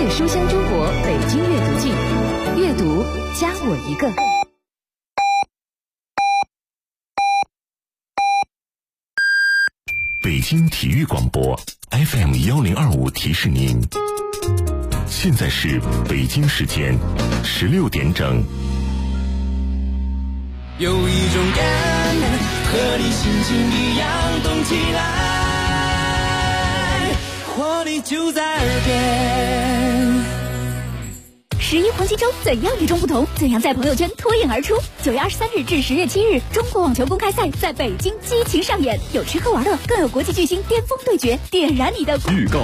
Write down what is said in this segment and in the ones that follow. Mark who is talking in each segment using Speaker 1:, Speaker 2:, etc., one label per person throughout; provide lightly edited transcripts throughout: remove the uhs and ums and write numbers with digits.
Speaker 1: 界书香中国北京阅读季，阅读加我一个。
Speaker 2: 北京体育广播 FM1025 提示您，现在是北京时间16点整。
Speaker 3: 有一种感恩，和你心情一样动起来，活力就在耳边。
Speaker 4: 11黄金周怎样与众不同？怎样在朋友圈脱颖而出？9月23日至10月7日，中国网球公开赛在北京激情上演，有吃喝玩乐，更有国际巨星巅峰对决，点燃你的
Speaker 2: 预告。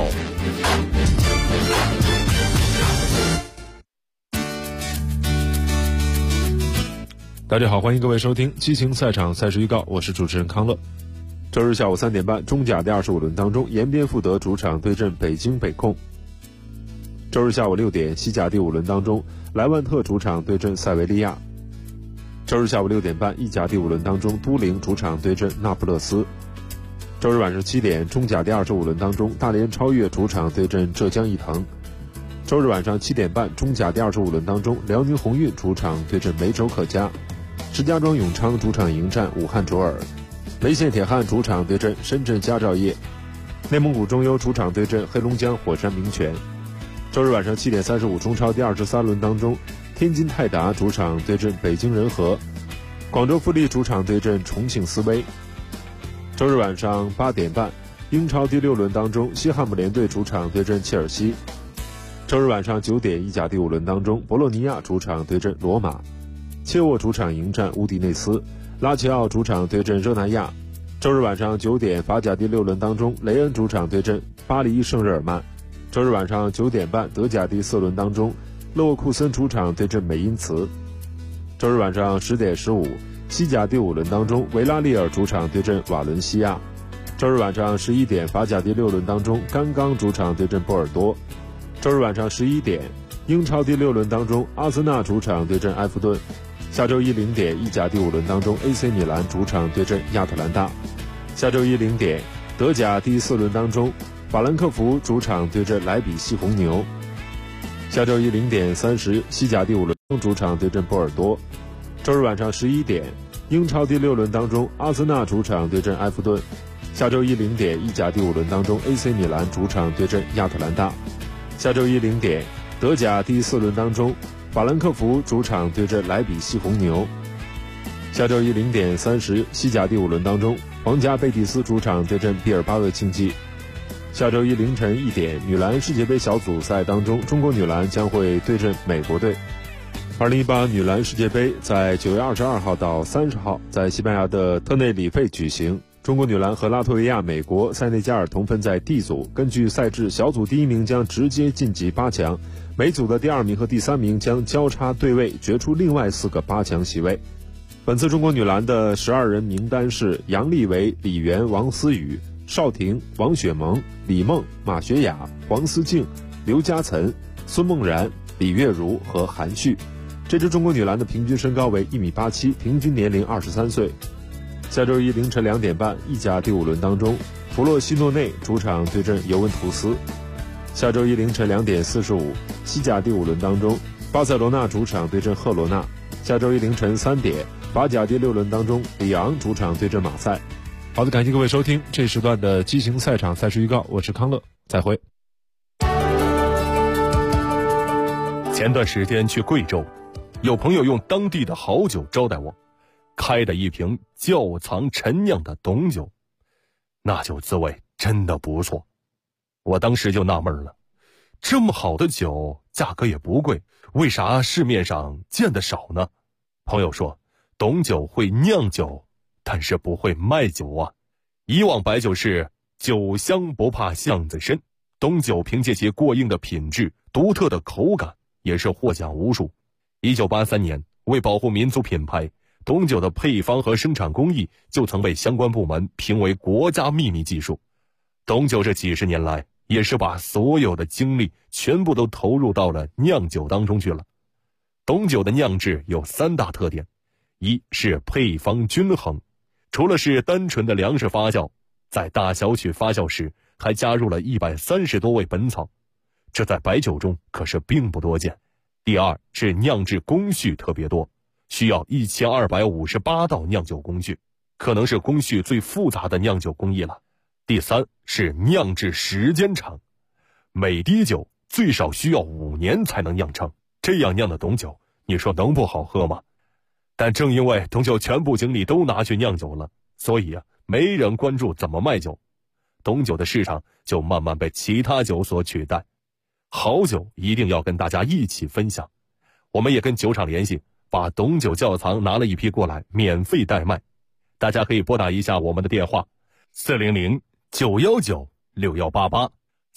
Speaker 5: 大家好，欢迎各位收听激情赛场赛事预告，我是主持人康乐。周日下午3点半，中甲第25轮当中，延边富德主场对阵北京北控。周日下午6点，西甲第5轮当中，莱万特主场对阵塞维利亚。周日下午6点半，意甲第5轮当中，都灵主场对阵那不勒斯。周日晚上7点，中甲第25轮当中，大连超越主场对阵浙江毅腾。周日晚上7点半，中甲第25轮当中，辽宁宏运主场对阵梅州客家。石家庄永昌主场迎战武汉卓尔。梅县铁汉主场对阵深圳佳兆业。内蒙古中优主场对阵黑龙江火山明泉。周日晚上7点35，中超第23轮当中，天津泰达主场对阵北京人和。广州富力主场对阵重庆斯威。周日晚上8点半，英超第6轮当中，西汉姆联队主场对阵切尔西。周日晚上9点，意甲第5轮当中，博洛尼亚主场对阵罗马。切沃主场迎战乌迪内斯。拉齐奥主场对阵热那亚。周日晚上9点，法甲第6轮当中，雷恩主场对阵巴黎圣日耳曼。周日晚上9点半，德甲第4轮当中，勒沃库森主场对阵美因茨。周日晚上10点15，西甲第5轮当中，维拉利尔主场对阵瓦伦西亚。周日晚上11点，法甲第6轮当中，甘刚主场对阵波尔多。周日晚上11点，英超第6轮当中，阿森纳主场对阵埃弗顿。下周一0点，意甲第5轮当中 AC 米兰主场对阵亚特兰大。下周一0点，德甲第4轮当中，法兰克福主场对阵莱比锡红牛。下周一0点30，西甲第5轮主场对阵波尔多。周日晚上11点，英超第6轮当中，阿森纳主场对阵埃弗顿。下周一0点，意甲第5轮当中 AC 米兰主场对阵亚特兰大。下周一0点，德甲第4轮当中，法兰克福主场对阵莱比锡红牛。下周一0点30，西甲第5轮当中，皇家贝蒂斯主场对阵毕尔巴鄂竞技。下周一凌晨1点，女篮世界杯小组赛当中，中国女篮将会对阵美国队。2018女篮世界杯在9月22号到30号在西班牙的特内里费举行。中国女篮和拉脱维亚、美国、塞内加尔同分在 D 组，根据赛制，小组第1名将直接晋级8强，每组的第2名和第3名将交叉对位，决出另外4个8强席位。本次中国女篮的12人名单是杨丽维、李媛、王思雨、邵婷、王雪萌、李梦、马学雅、黄思静、刘嘉岑、孙梦然、李月如和韩旭。这支中国女篮的平均身高为1.87米，平均年龄23岁。下周一凌晨2点半，意甲第5轮当中，弗洛西诺内主场对阵尤文图斯。下周一凌晨2点45，西甲第5轮当中，巴塞罗那主场对阵赫罗纳。下周一凌晨3点，法甲第6轮当中，里昂主场对阵马赛。好的，感谢各位收听这时段的激情赛场赛事预告，我是康乐，再会。
Speaker 2: 前段时间去贵州，有朋友用当地的好酒招待我，开的一瓶窖藏陈酿的董酒，那酒滋味真的不错。我当时就纳闷了，这么好的酒价格也不贵，为啥市面上见得少呢？朋友说，董酒会酿酒，但是不会卖酒啊。以往白酒是酒香不怕巷子深，董酒凭借其过硬的品质、独特的口感，也是获奖无数。1983年，为保护民族品牌，董酒的配方和生产工艺就曾被相关部门评为国家秘密技术。董酒这几十年来，也是把所有的精力全部都投入到了酿酒当中去了。董酒的酿制有3大特点，一是配方均衡，除了是单纯的粮食发酵，在大小曲发酵时还加入了130多味本草， 这在白酒中可是并不多见。第二是酿制工序特别多，需要1258道酿酒工序，可能是工序最复杂的酿酒工艺了。第三是酿制时间长，每滴酒最少需要5年才能酿成，这样酿的董酒，你说能不好喝吗？但正因为董酒全部精力都拿去酿酒了，所以没人关注怎么卖酒，董酒的市场就慢慢被其他酒所取代。好酒一定要跟大家一起分享，我们也跟酒厂联系，把董酒窖藏拿了一批过来，免费代卖。大家可以拨打一下我们的电话400-919-6188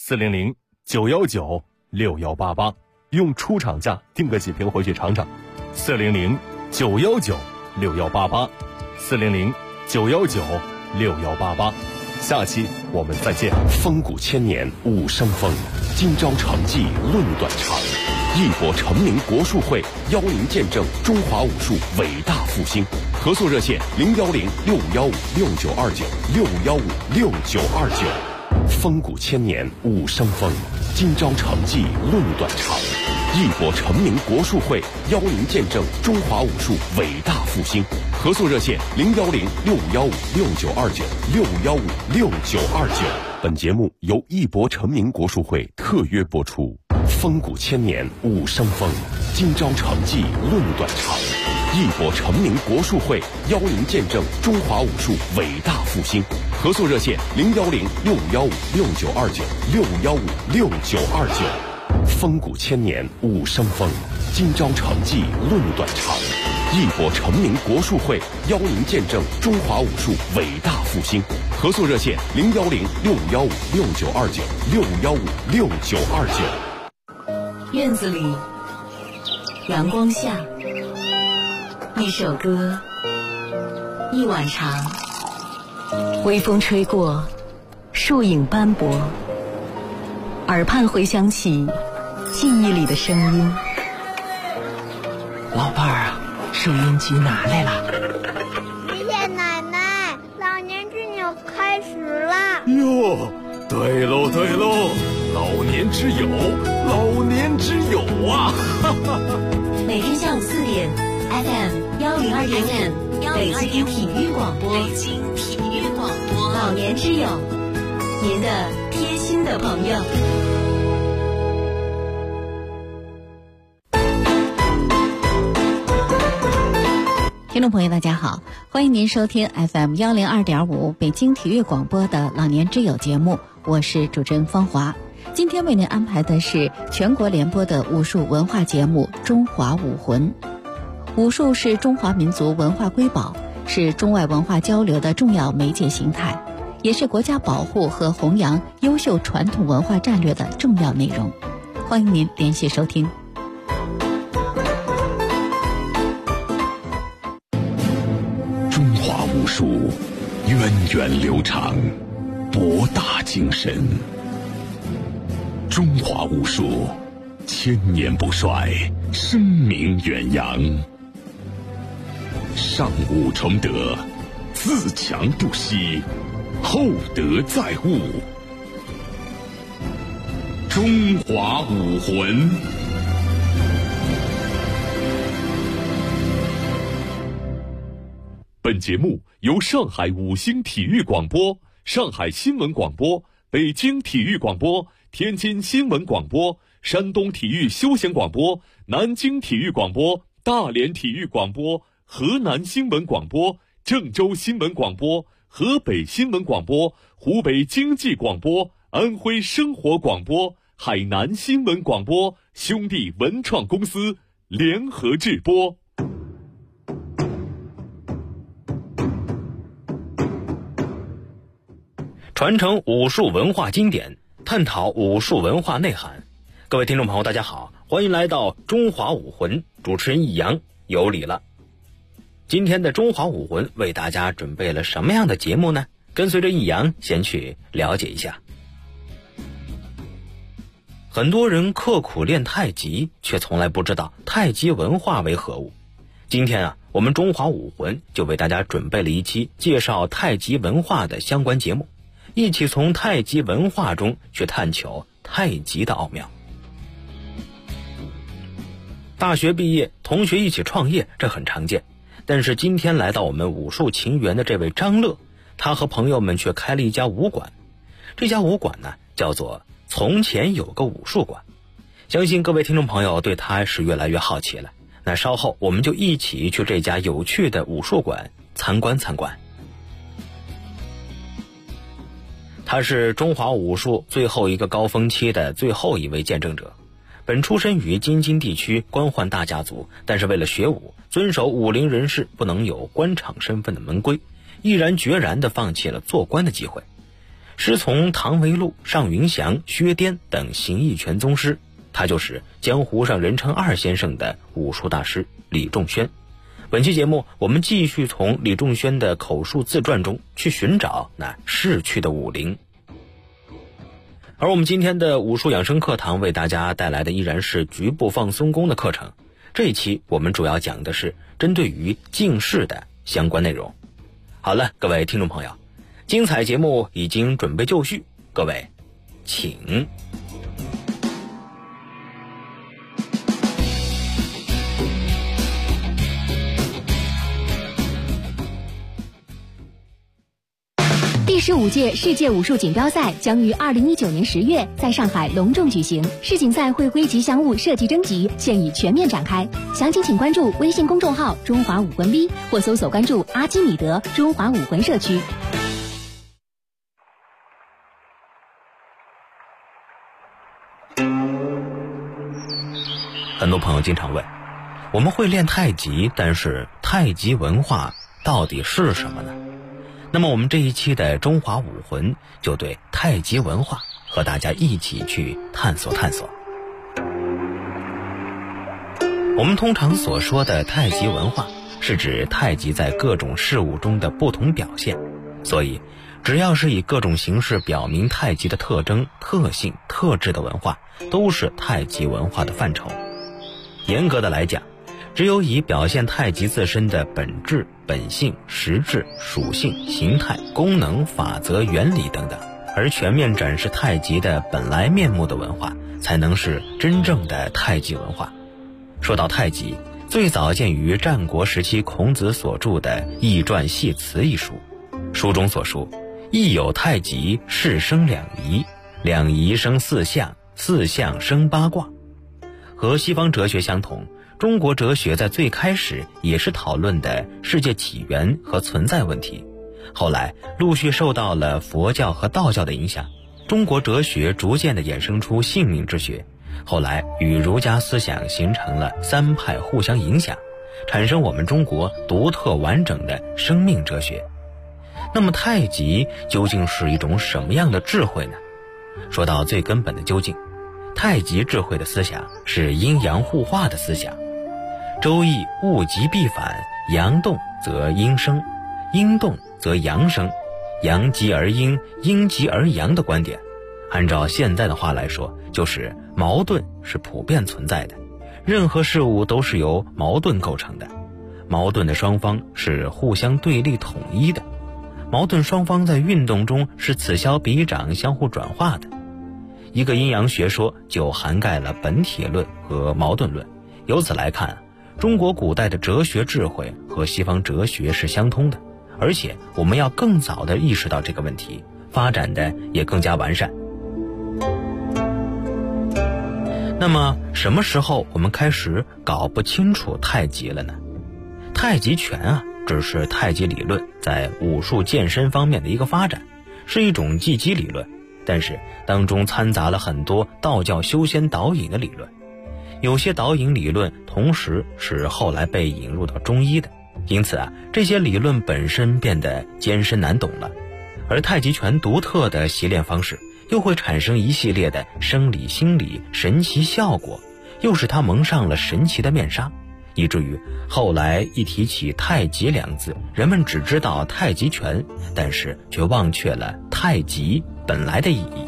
Speaker 2: 400-919-6188，用出厂价订个几瓶回去尝尝。400-919-6188 400-919-6188。下期我们再见。
Speaker 6: 风骨千年武生风，今朝成绩论短长。义博成名国术会邀您见证中华武术伟大复兴。合作热线010-6559-2929，615-6929。风骨千年武生风，今朝成绩论短长。义博成名国术会邀您见证中华武术伟大复兴。合作热线010-6559-2929，615-6929。本节目由义博成名国术会特约播出。风骨千年武生风，今朝成绩论短长。义博成名国术会邀您见证中华武术伟大复兴。合作热线010-6559-2929，615-6929。风骨千年武生风，今朝成绩论短长。义博成名国术会邀您见证中华武术伟大复兴。合作热线010-6559-2929，615-6929。
Speaker 1: 院子里，阳光下，一首歌，一碗茶，微风吹过，树影斑驳，耳畔回响起记忆里的声音。
Speaker 3: 老伴儿啊，收音机拿来了。
Speaker 7: 爷爷奶奶，老年之友开始了。
Speaker 2: 哟，对喽对喽，老年之友，老年之友啊！
Speaker 1: 每天下午4点 FM102.5北京体育广播，老年之友，您的贴心的朋友。听众朋友大家好，欢迎您收听 FM102.5北京体育广播的老年之友节目，我是主持人方华。今天为您安排的是全国联播的武术文化节目《中华武魂》。武术是中华民族文化瑰宝，是中外文化交流的重要媒介形态，也是国家保护和弘扬优秀传统文化战略的重要内容。欢迎您连续收听。
Speaker 6: 中华武术源远流长，博大精深。中华武术千年不衰，声名远扬。上武崇德，自强不息，厚德载物。中华武魂。
Speaker 2: 本节目由上海五星体育广播、上海新闻广播、北京体育广播、天津新闻广播、山东体育休闲广播、南京体育广播、大连体育广播、河南新闻广播、郑州新闻广播、河北新闻广播、湖北经济广播、安徽生活广播、海南新闻广播兄弟文创公司联合制播。
Speaker 8: 传承武术文化经典，探讨武术文化内涵。各位听众朋友大家好，欢迎来到中华武魂，主持人易阳有礼了。今天的中华武魂为大家准备了什么样的节目呢？跟随着易阳先去了解一下。很多人刻苦练太极，却从来不知道太极文化为何物。今天我们中华武魂就为大家准备了一期介绍太极文化的相关节目，一起从太极文化中去探求太极的奥妙。 大学毕业，同学一起创业，这很常见。但是今天来到我们武术情缘的这位张乐，他和朋友们却开了一家武馆。这家武馆呢，叫做从前有个武术馆。相信各位听众朋友对他是越来越好奇了。那稍后我们就一起去这家有趣的武术馆参观参观。他是中华武术最后一个高峰期的最后一位见证者。本出身于京津地区官宦大家族，但是为了学武，遵守武林人士不能有官场身份的门规，毅然决然地放弃了做官的机会。师从唐维禄、尚云祥、薛颠等形意拳宗师，他就是江湖上人称二先生的武术大师李仲轩。本期节目我们继续从李仲轩的口述自传中去寻找那逝去的武林。而我们今天的武术养生课堂为大家带来的依然是局部放松功的课程。这一期我们主要讲的是针对于静式的相关内容。好了，各位听众朋友，精彩节目已经准备就绪，各位请。
Speaker 4: 第15届世界武术锦标赛将于2019年10月在上海隆重举行，世锦赛会归吉祥物设计征集现已全面展开，详情请关注微信公众号中华武魂 V 或搜索关注阿基米德中华武魂社区。
Speaker 8: 很多朋友经常问，我们会练太极，但是太极文化到底是什么呢？那么我们这一期的中华武魂就对太极文化和大家一起去探索探索。我们通常所说的太极文化是指太极在各种事物中的不同表现，所以只要是以各种形式表明太极的特征、特性、特质的文化，都是太极文化的范畴。严格的来讲，只有以表现太极自身的本质、本性、实质、属性、形态、功能、法则、原理等等，而全面展示太极的本来面目的文化，才能是真正的太极文化。说到太极，最早见于战国时期孔子所著的《易传系辞》一书，书中所述：亦有太极，是生两仪，两仪生四象，四象生八卦。和西方哲学相同，中国哲学在最开始也是讨论的世界起源和存在问题，后来陆续受到了佛教和道教的影响，中国哲学逐渐地衍生出性命之学，后来与儒家思想形成了三派互相影响，产生我们中国独特完整的生命哲学。那么太极究竟是一种什么样的智慧呢？说到最根本的究竟，太极智慧的思想是阴阳互化的思想。周易物极必反，阳动则阴生，阴动则阳生，阳极而阴，阴极而阳的观点，按照现在的话来说，就是矛盾是普遍存在的，任何事物都是由矛盾构成的，矛盾的双方是互相对立统一的，矛盾双方在运动中是此消彼长，相互转化的。一个阴阳学说就涵盖了本体论和矛盾论。由此来看，中国古代的哲学智慧和西方哲学是相通的，而且我们要更早地意识到这个问题，发展的也更加完善。那么什么时候我们开始搞不清楚太极了呢？太极拳只是太极理论在武术健身方面的一个发展，是一种技击理论，但是当中掺杂了很多道教修仙导引的理论，有些导引理论同时是后来被引入到中医的，因此这些理论本身变得艰深难懂了。而太极拳独特的习练方式又会产生一系列的生理、心理、神奇效果，又使它蒙上了神奇的面纱，以至于后来一提起太极两字，人们只知道太极拳，但是却忘却了太极本来的意义。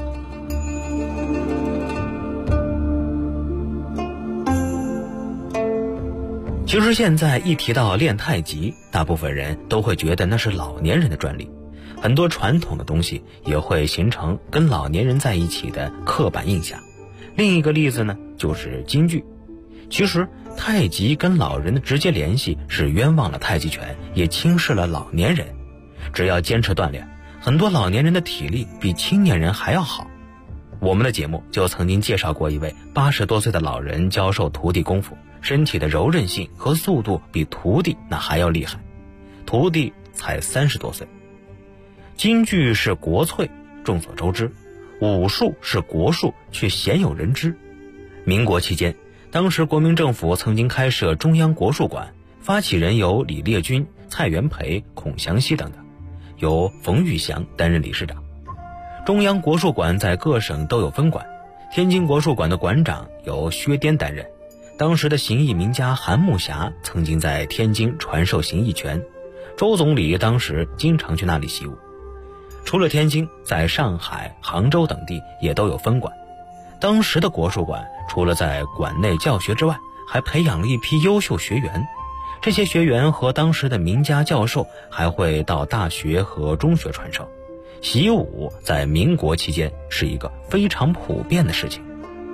Speaker 8: 其实现在一提到练太极，大部分人都会觉得那是老年人的专利，很多传统的东西也会形成跟老年人在一起的刻板印象。另一个例子呢，就是京剧。其实太极跟老人的直接联系是冤枉了太极拳，也轻视了老年人。只要坚持锻炼，很多老年人的体力比青年人还要好。我们的节目就曾经介绍过一位80多岁的老人教授徒弟功夫，身体的柔韧性和速度比徒弟那还要厉害，徒弟才30多岁。京剧是国粹，众所周知，武术是国术，却鲜有人知。民国期间，当时国民政府曾经开设中央国术馆，发起人有李烈钧、蔡元培、孔祥熙等等，由冯玉祥担任理事长。中央国术馆在各省都有分馆，天津国术馆的馆长由薛颠担任。当时的形意名家韩木霞曾经在天津传授形意拳，周总理当时经常去那里习武。除了天津，在上海、杭州等地也都有分馆。当时的国术馆除了在馆内教学之外，还培养了一批优秀学员。这些学员和当时的名家教授还会到大学和中学传授。习武在民国期间是一个非常普遍的事情。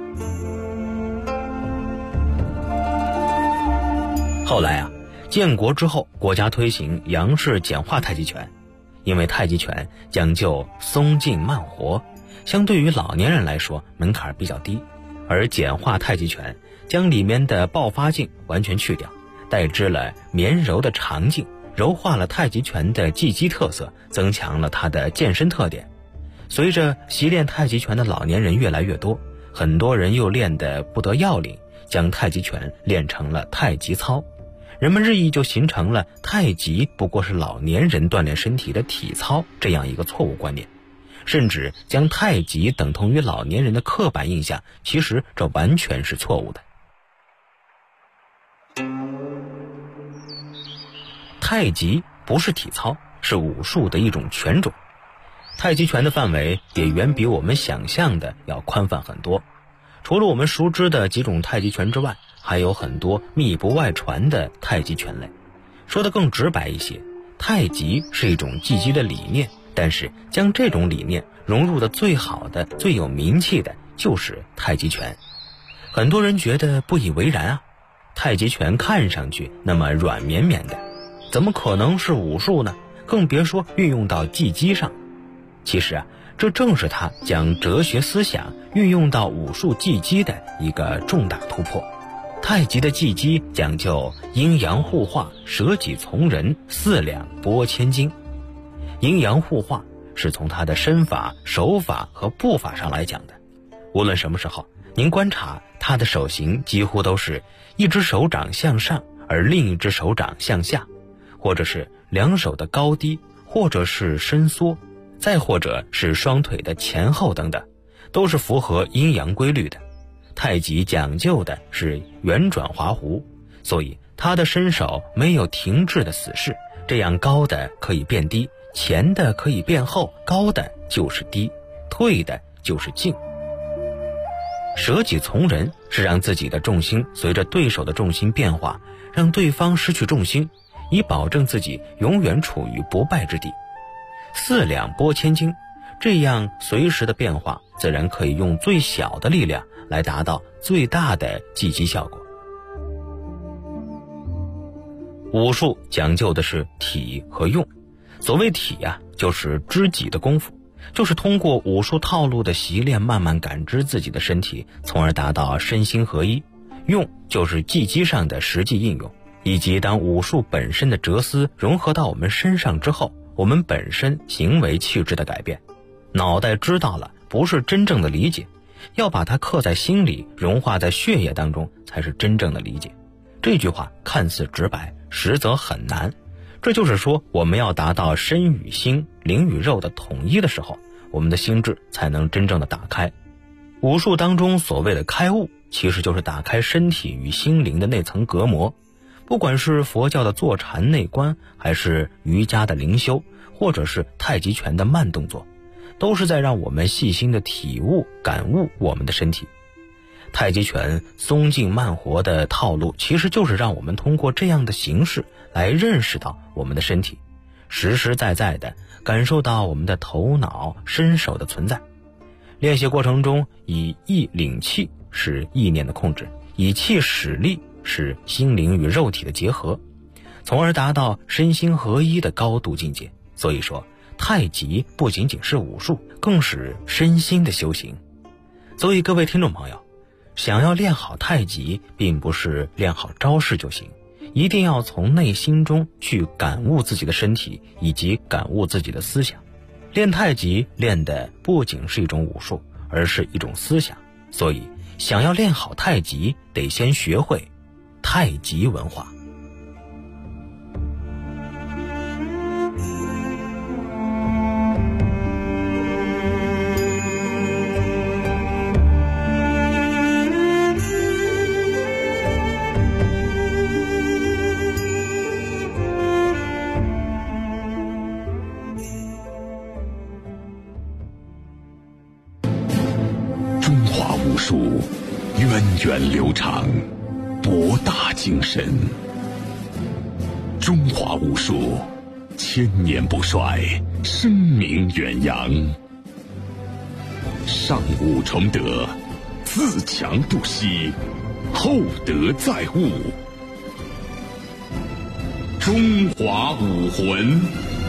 Speaker 8: 后来建国之后，国家推行杨氏简化太极拳，因为太极拳讲究松劲慢活，相对于老年人来说门槛比较低，而简化太极拳将里面的爆发劲完全去掉，代之了绵柔的长劲，柔化了太极拳的技击特色，增强了它的健身特点。随着习练太极拳的老年人越来越多，很多人又练得不得要领，将太极拳练成了太极操。人们日益就形成了太极不过是老年人锻炼身体的体操这样一个错误观念，甚至将太极等同于老年人的刻板印象，其实这完全是错误的。太极不是体操，是武术的一种拳种。太极拳的范围也远比我们想象的要宽泛很多。除了我们熟知的几种太极拳之外，还有很多密不外传的太极拳类。说得更直白一些，太极是一种技击的理念，但是将这种理念融入的最好的、最有名气的就是太极拳。很多人觉得不以为然太极拳看上去那么软绵绵的，怎么可能是武术呢？更别说运用到技击上。其实这正是他将哲学思想运用到武术技击的一个重大突破。太极的技击讲究阴阳互化、舍己从人、4两拨千斤。阴阳互化是从他的身法、手法和步法上来讲的。无论什么时候，您观察他的手型几乎都是一只手掌向上，而另一只手掌向下，或者是两手的高低，或者是伸缩，再或者是双腿的前后等等，都是符合阴阳规律的。太极讲究的是圆转滑弧，所以他的身手没有停滞的死势，这样高的可以变低，前的可以变后，高的就是低，退的就是进。舍己从人是让自己的重心随着对手的重心变化，让对方失去重心，以保证自己永远处于不败之地。4两拨千斤，这样随时的变化，自然可以用最小的力量来达到最大的技击效果。武术讲究的是体和用，所谓体就是知己的功夫，就是通过武术套路的习练，慢慢感知自己的身体，从而达到身心合一。用就是技击上的实际应用，以及当武术本身的哲思融合到我们身上之后，我们本身行为气质的改变。脑袋知道了，不是真正的理解，要把它刻在心里，融化在血液当中，才是真正的理解。这句话看似直白，实则很难。这就是说，我们要达到身与心、灵与肉的统一的时候，我们的心智才能真正的打开。武术当中所谓的开悟，其实就是打开身体与心灵的那层隔膜。不管是佛教的坐禅内观，还是瑜伽的灵修，或者是太极拳的慢动作，都是在让我们细心的体悟、感悟我们的身体。太极拳松劲慢活的套路，其实就是让我们通过这样的形式来认识到我们的身体，实实在在的感受到我们的头脑、身手的存在。练习过程中，以意领气是意念的控制，以气使力是心灵与肉体的结合，从而达到身心合一的高度境界。所以说，太极不仅仅是武术，更是身心的修行。所以各位听众朋友，想要练好太极，并不是练好招式就行，一定要从内心中去感悟自己的身体，以及感悟自己的思想。练太极练的不仅是一种武术，而是一种思想。所以想要练好太极，得先学会太极文化。
Speaker 6: 武术源远流长，博大精深。中华武术千年不衰，声名远扬。上武崇德，自强不息，厚德载物。中华武魂。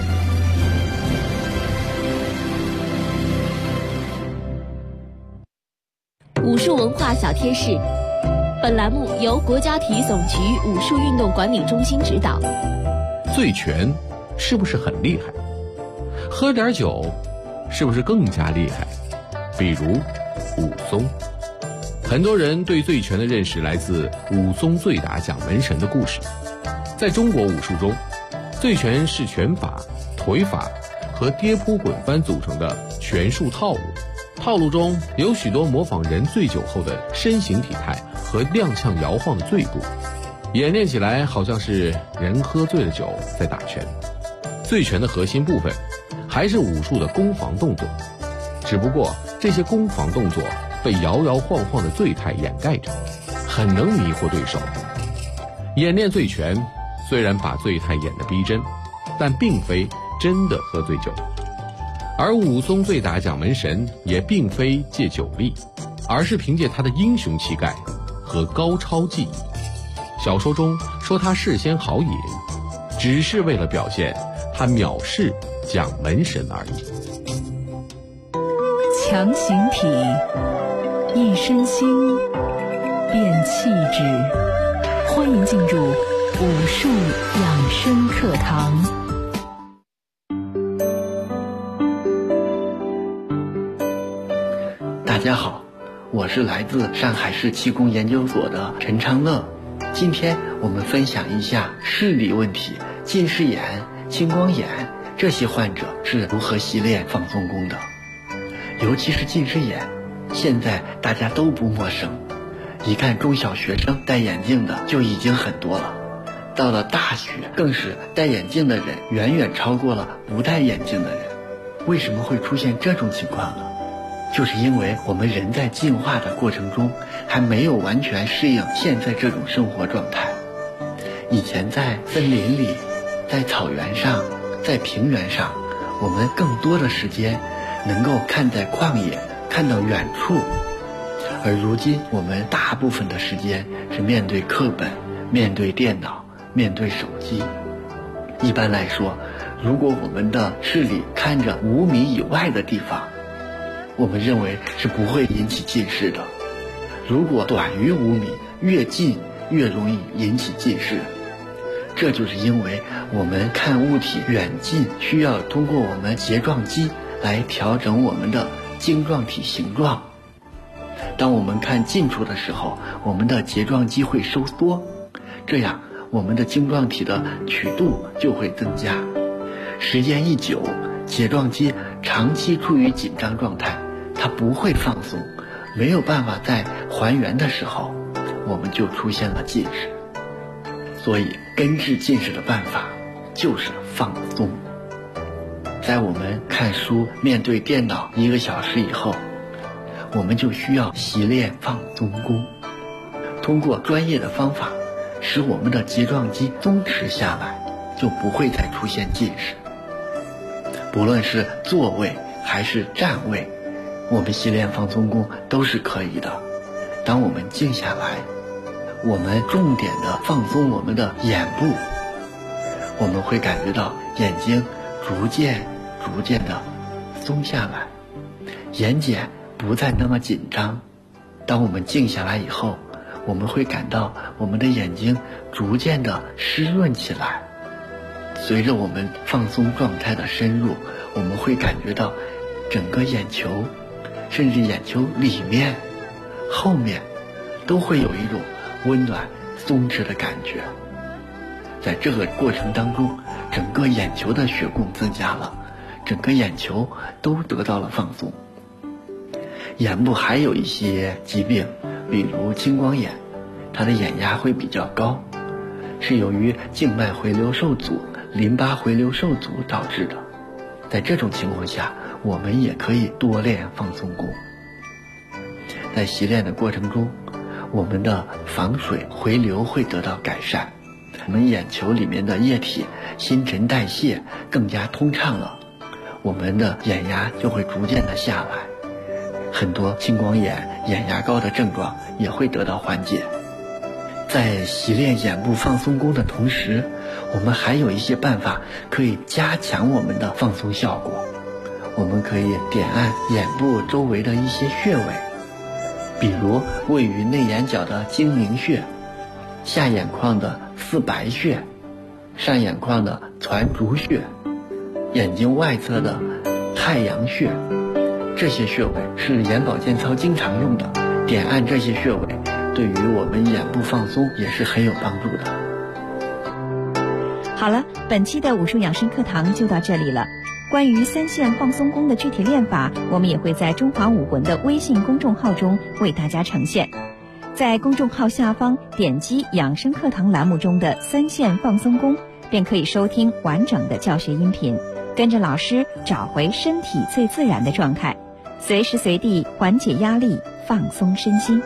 Speaker 9: 武术文化小贴士，本栏目由国家体育总局武术运动管理中心指导。
Speaker 10: 醉拳是不是很厉害？喝点酒是不是更加厉害？比如武松。很多人对醉拳的认识来自武松醉打蒋门神的故事。在中国武术中，醉拳是拳法、腿法和跌扑滚翻组成的拳术套路。套路中有许多模仿人醉酒后的身形体态和踉跄摇晃的醉步，演练起来好像是人喝醉了酒在打拳。醉拳的核心部分还是武术的攻防动作，只不过这些攻防动作被摇摇晃晃的醉态掩盖着，很能迷惑对手。演练醉拳虽然把醉态演得逼真，但并非真的喝醉酒。而武松醉打蒋门神也并非借酒力，而是凭借他的英雄气概和高超技艺。小说中说他事先豪饮，只是为了表现他藐视蒋门神而已。
Speaker 11: 强形体，一身心，变气质。欢迎进入武术养生课堂。
Speaker 12: 大家好，我是来自上海市气功研究所的陈昌乐。今天我们分享一下视力问题、近视眼、青光眼这些患者是如何习练放松功的。尤其是近视眼，现在大家都不陌生，一看中小学生戴眼镜的就已经很多了，到了大学更是戴眼镜的人远远超过了不戴眼镜的人。为什么会出现这种情况呢？就是因为我们人在进化的过程中还没有完全适应现在这种生活状态。以前在森林里，在草原上，在平原上，我们更多的时间能够看在旷野，看到远处。而如今我们大部分的时间是面对课本，面对电脑，面对手机。一般来说，如果我们的视力看着5米以外的地方，我们认为是不会引起近视的。如果短于5米，越近越容易引起近视。这就是因为我们看物体远近需要通过我们睫状肌来调整我们的晶状体形状。当我们看近处的时候，我们的睫状肌会收缩，这样我们的晶状体的曲度就会增加。时间一久，睫状肌长期处于紧张状态，它不会放松，没有办法在还原的时候，我们就出现了近视。所以根治近视的办法就是放松。在我们看书、面对电脑1个小时以后，我们就需要习练放松功，通过专业的方法使我们的睫状肌松弛下来，就不会再出现近视。不论是坐位还是站位，我们习练放松功都是可以的。当我们静下来， 我们重点的放松我们的眼部，我们会感觉到眼睛逐渐的松下来，眼睑不再那么紧张。当我们静下来以后，我们会感到我们的眼睛逐渐的湿润起来。随着我们放松状态的深入，我们会感觉到整个眼球，甚至眼球里面、后面都会有一种温暖松弛的感觉。在这个过程当中，整个眼球的血供增加了，整个眼球都得到了放松。眼部还有一些疾病，比如青光眼，它的眼压会比较高，是由于静脉回流受阻、淋巴回流受阻导致的。在这种情况下，我们也可以多练放松功。在习练的过程中，我们的防水回流会得到改善，我们眼球里面的液体新陈代谢更加通畅了，我们的眼压就会逐渐的下来，很多青光眼、眼压高的症状也会得到缓解。在习练眼部放松功的同时，我们还有一些办法可以加强我们的放松效果。我们可以点按眼部周围的一些穴位，比如位于内眼角的睛明穴、下眼眶的四白穴、上眼眶的攒竹穴、眼睛外侧的太阳穴。这些穴位是眼保健操经常用的，点按这些穴位对于我们眼部放松也是很有帮助的。
Speaker 13: 好了，本期的武术养生课堂就到这里了。关于三线放松功的具体练法，我们也会在中华武魂的微信公众号中为大家呈现。在公众号下方点击养生课堂栏目中的三线放松功，便可以收听完整的教学音频，跟着老师找回身体最自然的状态，随时随地缓解压力，放松身心。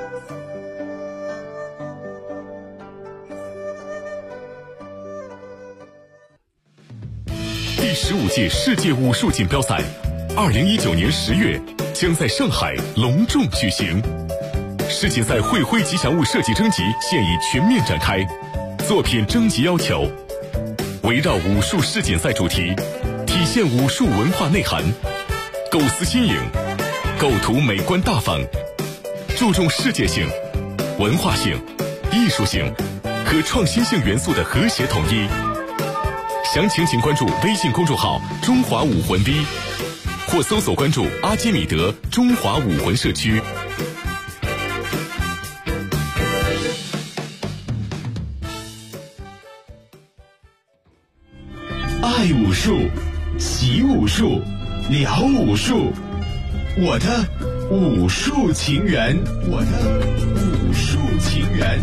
Speaker 6: 第15届世界武术锦标赛，2019年10月将在上海隆重举行。世锦赛会徽吉祥物设计征集现已全面展开，作品征集要求围绕武术世锦赛主题，体现武术文化内涵，构思新颖，构图美观大方，注重世界性、文化性、艺术性和创新性元素的和谐统一。详情请关注微信公众号中华武魂 V， 或搜索关注阿基米德中华武魂社区。
Speaker 3: 爱武术，习武术，聊武术，我的武术情缘，我的武术情缘。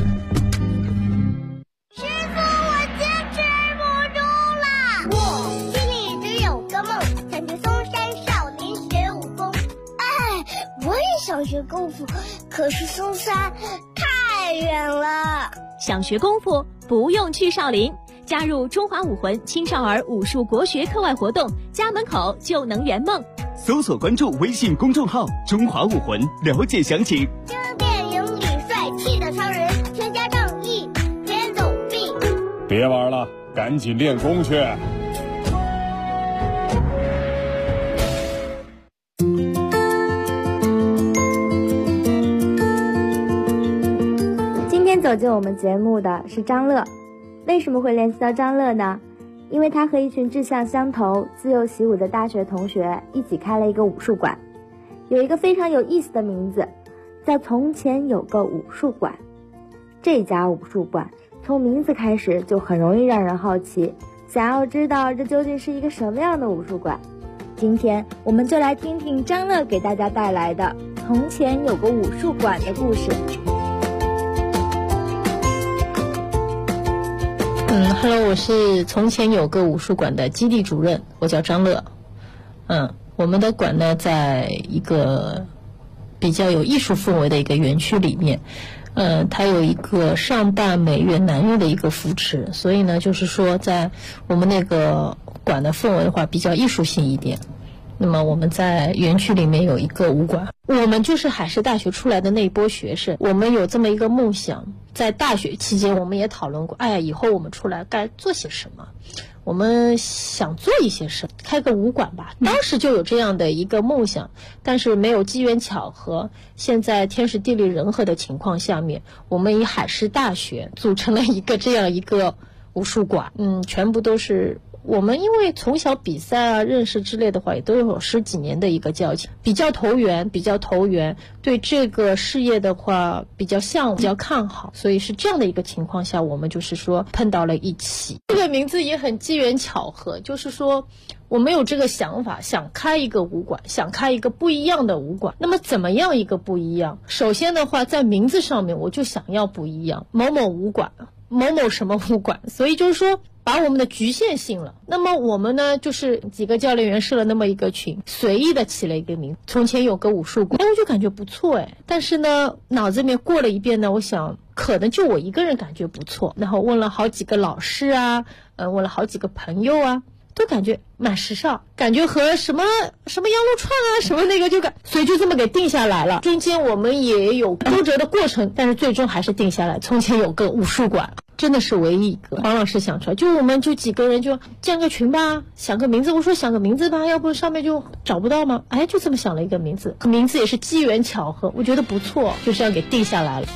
Speaker 7: 想学功夫，可是嵩山太远了。
Speaker 9: 想学功夫不用去少林，加入中华武魂青少儿武术国学课外活动，家门口就能圆梦。
Speaker 14: 搜索关注微信公众号中华武魂，了解详情。
Speaker 7: 这电影里帅气的超人，全家正义，天走地。
Speaker 2: 别玩了，赶紧练功去。
Speaker 15: 走进我们节目的是张乐。为什么会联系到张乐呢？因为他和一群志向相投、自幼习武的大学同学一起开了一个武术馆，有一个非常有意思的名字，叫从前有个武术馆。这家武术馆从名字开始就很容易让人好奇，想要知道这究竟是一个什么样的武术馆。今天我们就来听听张乐给大家带来的从前有个武术馆的故事。
Speaker 16: Hello， 我是从前有个武术馆的基地主任，我叫张乐。我们的馆呢，在一个比较有艺术氛围的一个园区里面，它有一个上大美院南院的一个扶持，所以呢，就是说在我们那个馆的氛围的话，比较艺术性一点。那么我们在园区里面有一个武馆，我们就是海事大学出来的那一波学生，我们有这么一个梦想， 在大学期间我们也讨论过，哎呀，以后我们出来该做些什么，我们想做一些什么，开个武馆吧，当时就有这样的一个梦想，但是没有机缘巧合，现在天时地利人和的情况下面，我们以海师大学组成了一个这样一个武术馆，全部都是我们因为从小比赛啊认识之类的话，也都有10几年的一个交情，比较投缘，对这个事业的话比较向往，比较看好，所以是这样的一个情况下，我们就是说碰到了一起。这个名字也很机缘巧合，就是说我们有这个想法，想开一个武馆，想开一个不一样的武馆。那么怎么样一个不一样？首先的话，在名字上面我就想要不一样，某某武馆，某某什么武馆，所以就是说把我们的局限性了。那么我们呢，就是几个教练员设了那么一个群，随意的起了一个名，从前有个武术馆，我就感觉不错但是呢，脑子里面过了一遍呢，我想可能就我一个人感觉不错，然后问了好几个老师啊，问了好几个朋友啊，都感觉蛮时尚，感觉和什么羊肉串啊什么那个所以就这么给定下来了。中间我们也有周折的过程，但是最终还是定下来。从前有个武术馆，真的是唯一一个黄老师想出来，就我们就几个人就建个群吧，想个名字。我说想个名字吧，要不上面就找不到吗？就这么想了一个名字，名字也是机缘巧合，我觉得不错，就这样给定下来了。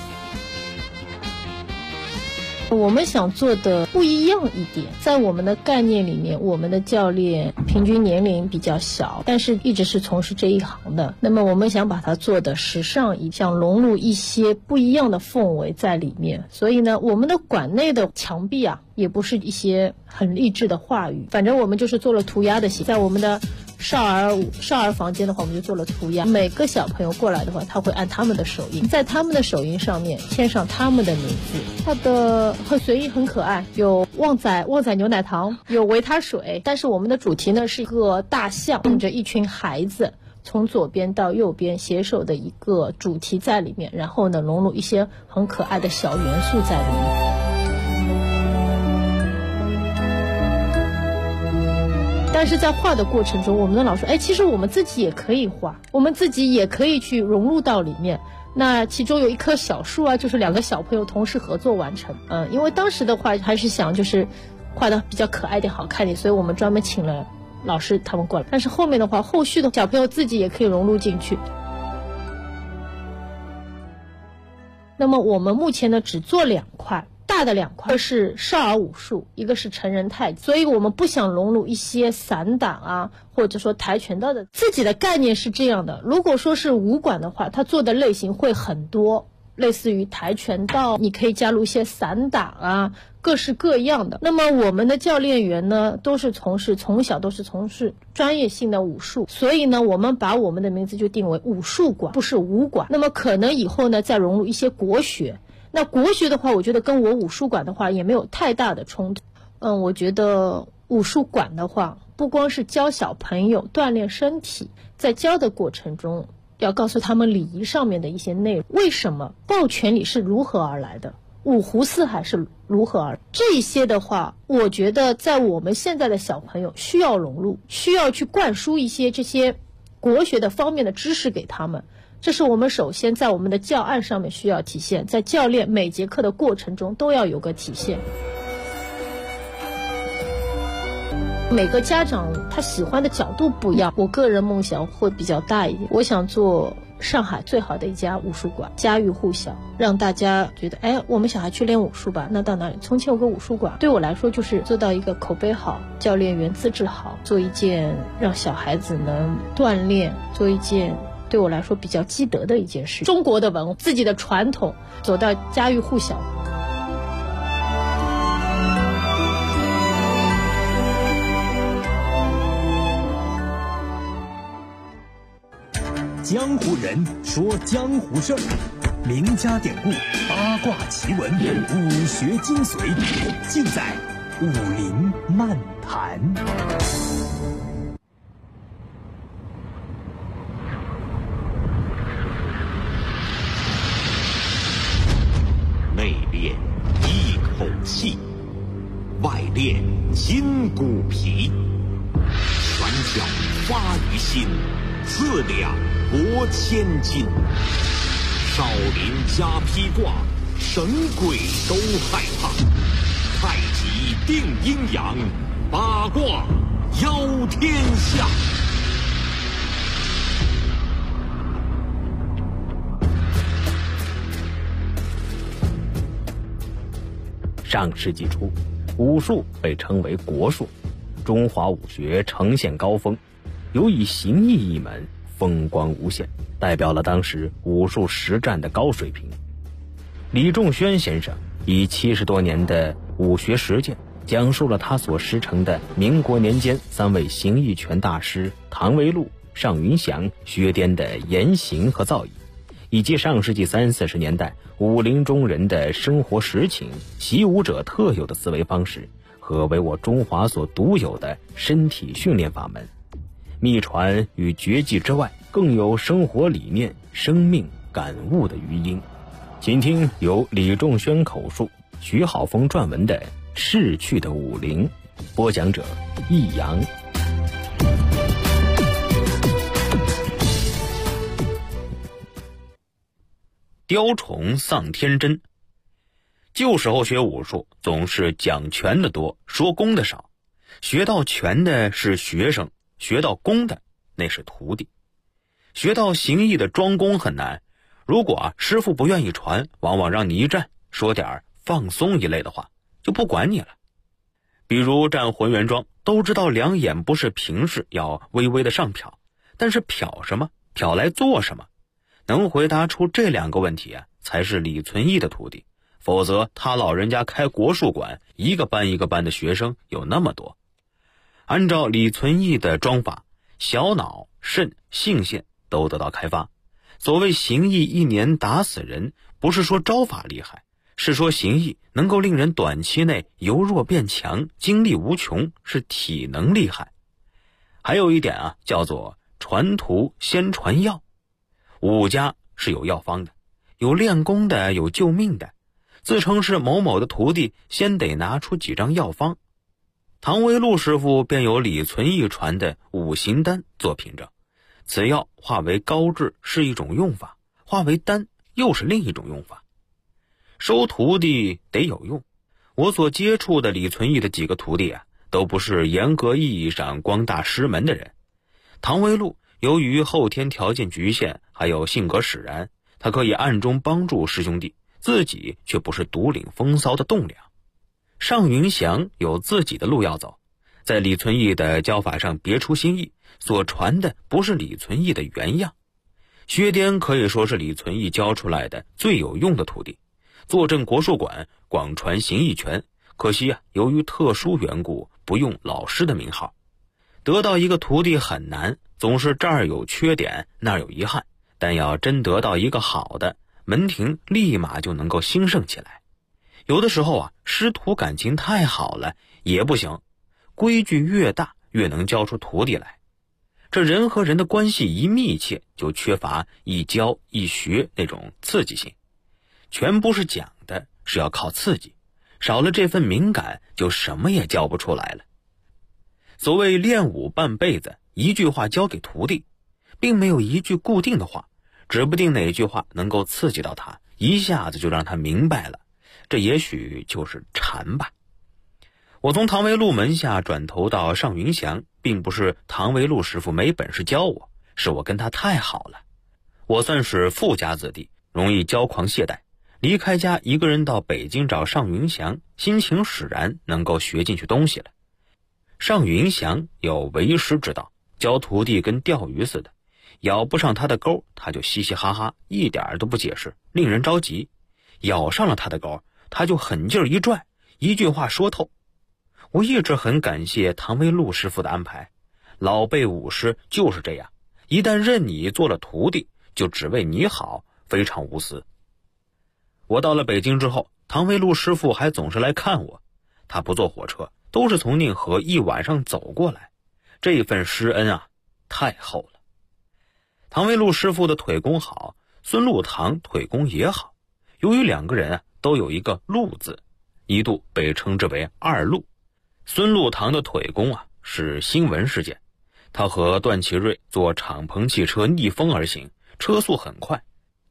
Speaker 16: 我们想做的不一样一点，在我们的概念里面，我们的教练平均年龄比较小，但是一直是从事这一行的。那么我们想把它做的时尚一点，想融入一些不一样的氛围在里面。所以呢，我们的馆内的墙壁啊，也不是一些很励志的话语，反正我们就是做了涂鸦的形，在我们的少儿房间的话，我们就做了涂鸦。每个小朋友过来的话，他会按他们的手印，在他们的手印上面签上他们的名字。它的很随意，很可爱，有旺仔牛奶糖，有维他水。但是我们的主题呢是一个大象领着一群孩子从左边到右边携手的一个主题在里面，然后呢融入一些很可爱的小元素在里面。但是在画的过程中，我们的老师其实我们自己也可以画，我们自己也可以去融入到里面。那其中有一棵小树啊，就是2个小朋友同时合作完成。因为当时的话还是想就是画的比较可爱点、好看点，所以我们专门请了老师他们过来。但是后面的话，后续的小朋友自己也可以融入进去。那么我们目前呢只做2块。大的2块，一个是少儿武术，一个是成人太极，所以我们不想融入一些散打啊，或者说跆拳道的。自己的概念是这样的，如果说是武馆的话，它做的类型会很多，类似于跆拳道，你可以加入一些散打啊，各式各样的。那么我们的教练员呢，从小都是从事专业性的武术，所以呢，我们把我们的名字就定为武术馆，不是武馆。那么可能以后呢，再融入一些国学。那国学的话，我觉得跟我武术馆的话也没有太大的冲突。我觉得武术馆的话，不光是教小朋友锻炼身体，在教的过程中要告诉他们礼仪上面的一些内容。为什么抱拳礼是如何而来的？五湖四海是如何而来？这些的话，我觉得在我们现在的小朋友需要融入，需要去灌输一些这些国学的方面的知识给他们。这是我们首先在我们的教案上面需要体现，在教练每节课的过程中都要有个体现。每个家长他喜欢的角度不一样，我个人梦想会比较大一点，我想做上海最好的一家武术馆，家喻户晓，让大家觉得我们小孩去练武术吧，那到哪里？从前有个武术馆，对我来说就是做到一个口碑好，教练员资质好，做一件让小孩子能锻炼，做一件对我来说比较积德的一件事，中国的文化，自己的传统，走到家喻户晓。
Speaker 17: 江湖人说江湖事儿，名家典故、八卦奇闻、武学精髓，尽在武林漫谈。
Speaker 18: 内练一口气，外练筋骨皮，拳脚发于心，4两拨千斤。少林加披挂， 神鬼都害怕。太极定阴阳，八卦邀天下。
Speaker 8: 上世纪初，武术被称为国术，中华武学呈现高峰，尤以形意一门风光无限，代表了当时武术实战的高水平。李仲轩先生以70多年的武学实践，讲述了他所师承的民国年间3位形意拳大师唐维禄、尚云祥、薛颠的言行和造诣，以及上世纪30、40年代武林中人的生活实情、习武者特有的思维方式和为我中华所独有的身体训练法门。秘传与绝技之外，更有生活理念、生命感悟的余音。请听由李仲轩口述、徐浩峰撰文的《逝去的武林》，播讲者易阳。雕虫丧天真。旧时候学武术总是讲拳的多，说功的少，学到拳的是学生，学到功的那是徒弟。学到形意的庄功很难，如果师傅不愿意传，往往让你一站，说点放松一类的话，就不管你了。比如站浑圆桩，都知道两眼不是平视，要微微的上瞟，但是瞟什么？瞟来做什么？能回答出这2个问题啊，才是李存义的徒弟，否则他老人家开国术馆，一个班一个班的学生有那么多。按照李存义的桩法，小脑、肾、性腺都得到开发。所谓形意1年打死人，不是说招法厉害，是说形意能够令人短期内由弱变强，精力无穷，是体能厉害。还有一点啊，叫做传徒先传药。武家是有药方的，有练功的，有救命的。自称是某某的徒弟，先得拿出几张药方。唐维禄师傅便有李存义传的五行丹做凭证。此药化为膏质是一种用法，化为丹又是另一种用法。收徒弟得有用。我所接触的李存义的几个徒弟啊，都不是严格意义上光大师门的人。唐维禄由于后天条件局限，还有性格使然，他可以暗中帮助师兄弟，自己却不是独领风骚的栋梁。尚云祥有自己的路要走，在李存义的教法上别出心意，所传的不是李存义的原样。薛颠可以说是李存义教出来的最有用的徒弟，坐镇国术馆，广传形意拳。可惜啊，由于特殊缘故，不用老师的名号。得到一个徒弟很难，总是这儿有缺点，那儿有遗憾，但要真得到一个好的，门庭立马就能够兴盛起来。有的时候啊，师徒感情太好了也不行，规矩越大，越能教出徒弟来。这人和人的关系一密切，就缺乏一教一学那种刺激性。全不是讲的，是要靠刺激，少了这份敏感，就什么也教不出来了。所谓练武半辈子，一句话教给徒弟，并没有一句固定的话，指不定哪句话能够刺激到他，一下子就让他明白了。这也许就是禅吧。我从唐维禄门下转投到尚云祥，并不是唐维禄师傅没本事教我，是我跟他太好了。我算是富家子弟，容易骄狂懈怠，离开家一个人到北京找尚云祥，心情使然，能够学进去东西了。尚云祥有为师之道，教徒弟跟钓鱼似的，咬不上他的钩，他就嘻嘻哈哈，一点都不解释，令人着急；咬上了他的钩，他就狠劲一拽，一句话说透。我一直很感谢唐维禄师傅的安排，老辈武师就是这样，一旦认你做了徒弟，就只为你好，非常无私。我到了北京之后，唐维禄师傅还总是来看我，他不坐火车，都是从宁河一晚上走过来，这份师恩啊，太厚了。唐维禄师傅的腿功好，孙禄堂腿功也好，由于2个人啊都有一个禄字，一度被称之为二禄。孙禄堂的腿功啊是新闻事件，他和段祺瑞坐敞篷汽车逆风而行，车速很快，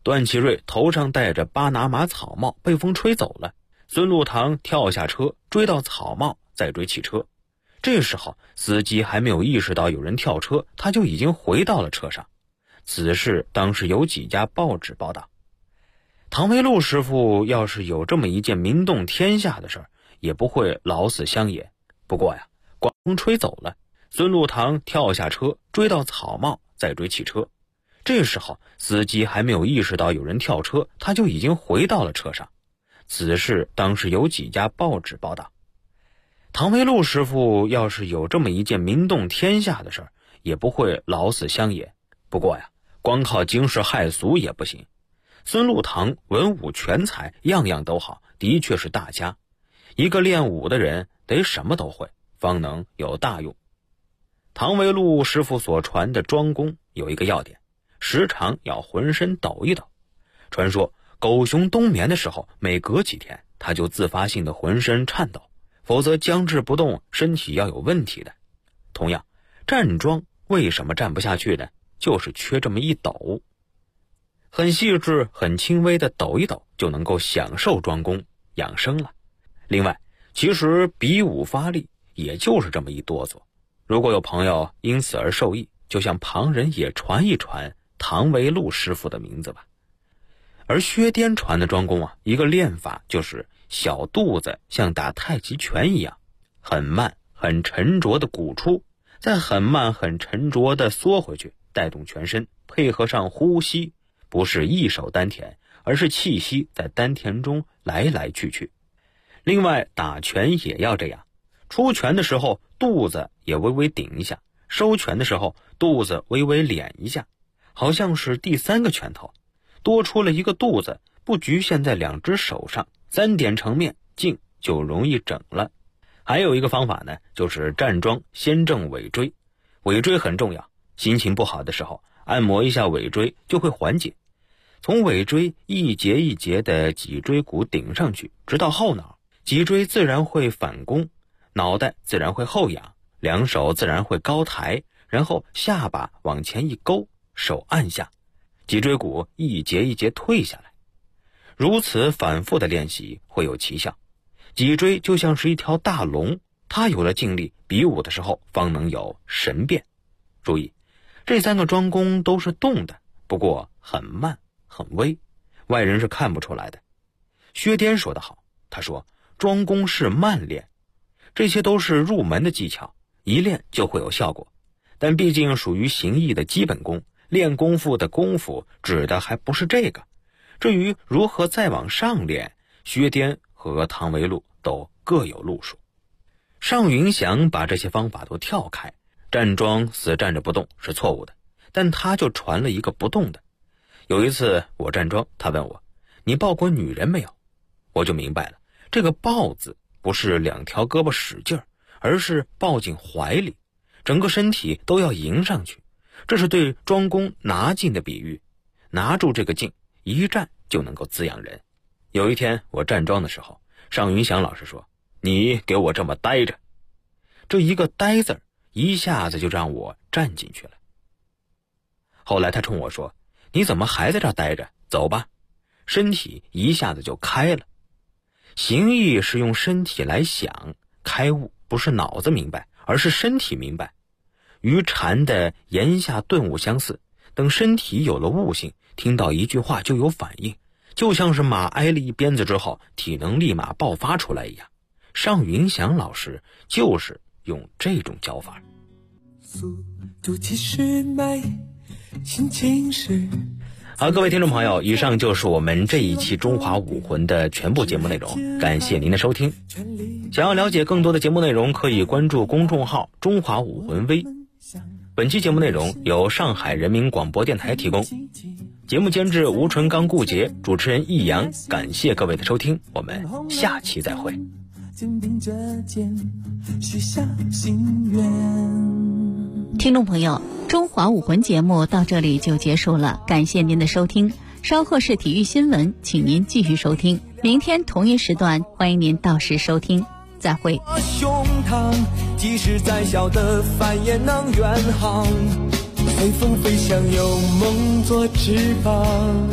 Speaker 8: 段祺瑞头上戴着巴拿马草帽被风吹走了，孙禄堂跳下车追到草帽，再追汽车。这时候司机还没有意识到有人跳车，他就已经回到了车上。此事当时有几家报纸报道。唐维禄师傅要是有这么一件名动天下的事儿，也不会老死乡野。不过呀，刮风吹走了，孙禄堂跳下车追到草帽，再追汽车。这时候司机还没有意识到有人跳车，他就已经回到了车上。此事当时有几家报纸报道。唐维禄师傅要是有这么一件名动天下的事儿，也不会老死乡野。不过呀，光靠惊世骇俗也不行。孙禄堂文武全才，样样都好，的确是大家。一个练武的人得什么都会，方能有大用。唐维禄师傅所传的庄功有一个要点，时常要浑身抖一抖。传说狗熊冬眠的时候，每隔几天他就自发性的浑身颤抖，否则僵滞不动，身体要有问题的。同样，站桩为什么站不下去呢？就是缺这么一抖。很细致很轻微的抖一抖，就能够享受庄功养生了。另外，其实比武发力也就是这么一哆嗦。如果有朋友因此而受益，就向旁人也传一传唐维禄师傅的名字吧。而薛颠传的庄功一个练法就是小肚子像打太极拳一样，很慢很沉着的鼓出，再很慢很沉着的缩回去，带动全身，配合上呼吸，不是一手丹田，而是气息在丹田中来来去去。另外，打拳也要这样，出拳的时候肚子也微微顶一下，收拳的时候肚子微微敛一下，好像是第三个拳头，多出了一个肚子，不局限在两只手上，3点成面，劲就容易整了。还有一个方法呢，就是站桩先正尾椎，尾椎很重要，心情不好的时候按摩一下尾椎就会缓解。从尾椎一节一节的脊椎骨顶上去，直到后脑，脊椎自然会反弓，脑袋自然会后仰，两手自然会高抬，然后下巴往前一勾，手按下，脊椎骨一节一节退下来。如此反复的练习会有奇效。脊椎就像是一条大龙，它有了劲力，比武的时候方能有神变。注意，这3个庄功都是动的，不过很慢很微，外人是看不出来的。薛颠说得好，他说庄功是慢练，这些都是入门的技巧，一练就会有效果，但毕竟属于形意的基本功，练功夫的功夫指的还不是这个。至于如何再往上练，薛颠和唐维禄都各有路数。尚云祥把这些方法都跳开，站桩死站着不动是错误的，但他就传了一个不动的。有一次我站桩，他问我，你抱过女人没有？我就明白了，这个抱字不是2条胳膊使劲儿，而是抱进怀里，整个身体都要迎上去，这是对庄功拿劲的比喻。拿住这个劲，一站就能够滋养人。有一天我站桩的时候，尚云祥老师说，你给我这么呆着。这一个呆字一下子就让我站进去了。后来他冲我说，你怎么还在这儿待着？走吧。身体一下子就开了。形意是用身体来想，开悟不是脑子明白，而是身体明白。与禅的言下顿悟相似，等身体有了悟性，听到一句话就有反应，就像是马挨了一鞭子之后，体能立马爆发出来一样。尚云祥老师就是用这种教法。
Speaker 19: 速度其实慢，心情是。
Speaker 8: 好，各位听众朋友，以上就是我们这一期中华武魂的全部节目内容，感谢您的收听。想要了解更多的节目内容，可以关注公众号中华武魂微。本期节目内容由上海人民广播电台提供，节目监制吴纯刚、顾杰，主持人易阳，感谢各位的收听，我们下期再会。
Speaker 19: 肩并着肩，许下心愿。
Speaker 1: 听众朋友，中华武魂节目到这里就结束了，感谢您的收听。稍后是体育新闻，请您继续收听。明天同一时段，欢迎您到时收听。再会。
Speaker 19: 胸膛，即使再小的帆也能远航，随风飞翔，有梦做翅膀。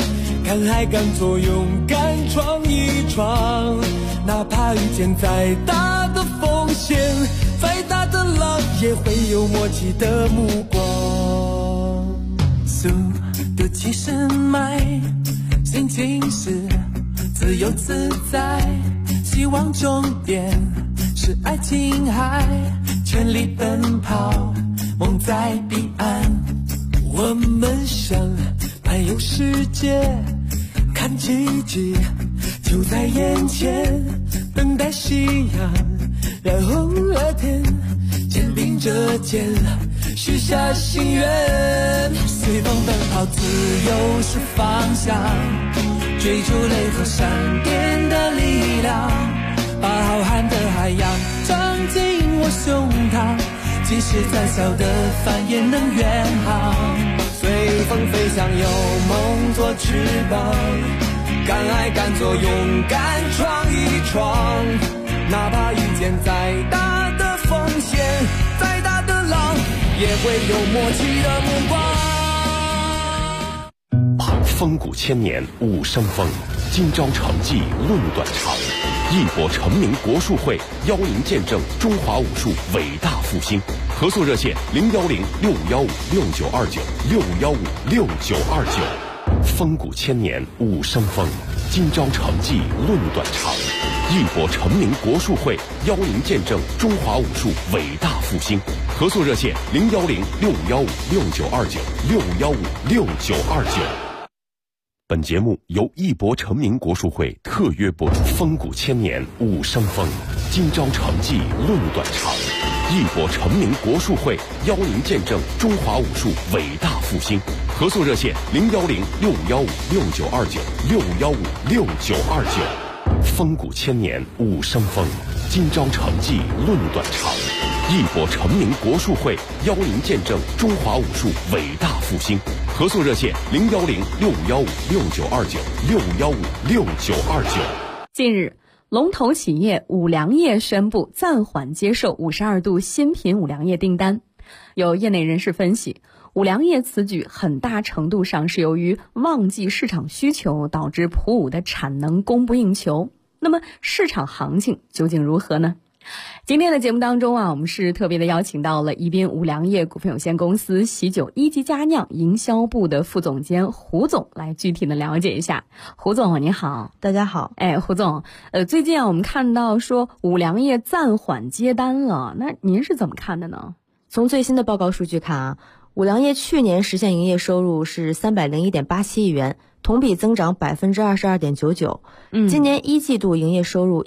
Speaker 19: 敢爱敢做，勇敢闯一闯，哪怕遇见再大的风险，再大的浪，也会有默契的目光。速度七十迈，心情是自由自在，希望终点是爱琴海，全力奔跑，梦在彼岸。我们想环游世界，看奇迹就在眼前，等待夕阳染红了天，肩并着肩许下心愿，随风奔跑，自由是方向，追逐雷和闪电的力量，把浩瀚的海洋装进我胸膛，即使再小的帆也能远航，随风飞翔，有梦做翅膀，敢爱敢做，勇敢闯一闯，哪怕遇见再大的风险，再大的浪，也会有默契的目光。
Speaker 6: 风骨千年武生风，今朝成绩论短长。义博成名国术会邀您见证中华武术伟大复兴。合作热线：010-615-6929，615-6929。风骨千年武生风，今朝成绩论短长。义博成名国术会邀您见证中华武术伟大复兴。合作热线：010-615-6929，615-6929。本节目由义博成名国术会特约播出。风骨千年武生风，今朝成绩论短长。义博成名国术会邀您见证中华武术伟大复兴。合作热线：010-615-6929，615-6929。风骨千年武生风，今朝成绩论短长。义博成名国术会邀您见证中华武术伟大复兴。合作热线：010-615-6929，615-6929。
Speaker 20: 近日，龙头企业五粮液宣布暂缓接受52度新品五粮液订单。有业内人士分析，五粮液此举很大程度上是由于旺季市场需求导致普五的产能供不应求。那么市场行情究竟如何呢？今天的节目当中我们是特别的邀请到了宜宾五粮液股份有限公司喜酒一级佳酿营销部的副总监胡总来具体的了解一下。胡总你好。
Speaker 21: 大家好。
Speaker 20: 胡总，最近我们看到说五粮液暂缓接单了，那您是怎么看的呢？
Speaker 21: 从最新的报告数据看五粮液去年实现营业收入是301.87亿元，同比增长22.99%。今年一季度营业收入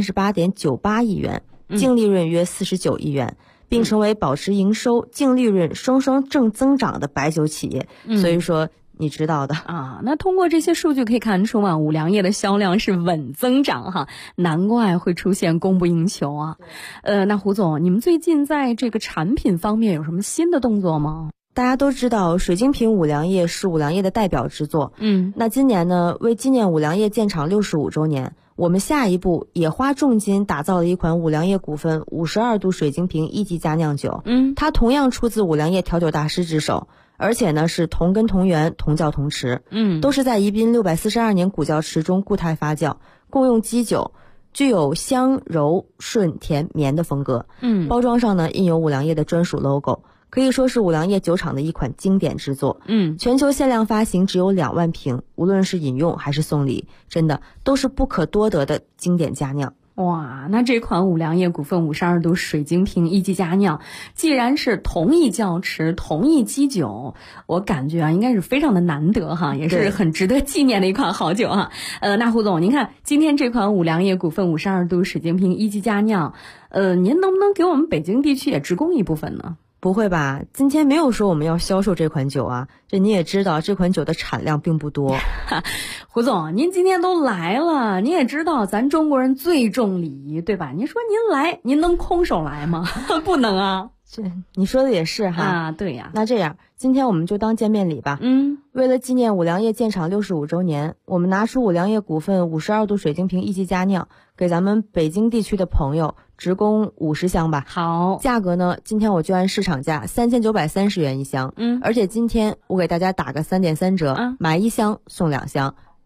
Speaker 21: 138.98亿元，净利润约49亿元，并成为保持营收、净利润双双正增长的白酒企业。所以说你知道的
Speaker 20: 那通过这些数据可以看出五粮液的销量是稳增长难怪会出现供不应求那胡总，你们最近在这个产品方面有什么新的动作吗？
Speaker 21: 大家都知道水晶瓶五粮液是五粮液的代表之作。那今年呢，为纪念五粮液建厂65周年，我们下一步也花重金打造了一款五粮液股份52度水晶瓶一级佳酿酒。它同样出自五粮液调酒大师之手，而且呢是同根同源同窖同池。都是在宜宾642年古窖池中固态发酵，共用基酒，具有香柔顺甜绵的风格。包装上呢印有五粮液的专属 logo，可以说是五粮液酒厂的一款经典之作。全球限量发行只有2万瓶，无论是饮用还是送礼，真的都是不可多得的经典佳酿。
Speaker 20: 哇，那这款五粮液股份52度水晶瓶一级佳酿，既然是同一窖池同一基酒，我感觉应该是非常的难得也是很值得纪念的一款好酒那胡总，您看今天这款五粮液股份52度水晶瓶一级佳酿，您能不能给我们北京地区也直供一部分呢？
Speaker 21: 不会吧，今天没有说我们要销售这款酒这你也知道这款酒的产量并不多。
Speaker 20: 胡总，您今天都来了，您也知道咱中国人最重礼仪，对吧？您说您来，您能空手来吗？不能
Speaker 21: 你说的也是
Speaker 20: 对呀。
Speaker 21: 那这样今天我们就当见面礼吧。为了纪念五粮液建厂65周年，我们拿出五粮液股份52度水晶瓶一级佳酿，给咱们北京地区的朋友直供50箱吧。
Speaker 20: 好，
Speaker 21: 价格呢，今天我就按市场价3930元一箱。而且今天我给大家打个3.3折，买1箱送2箱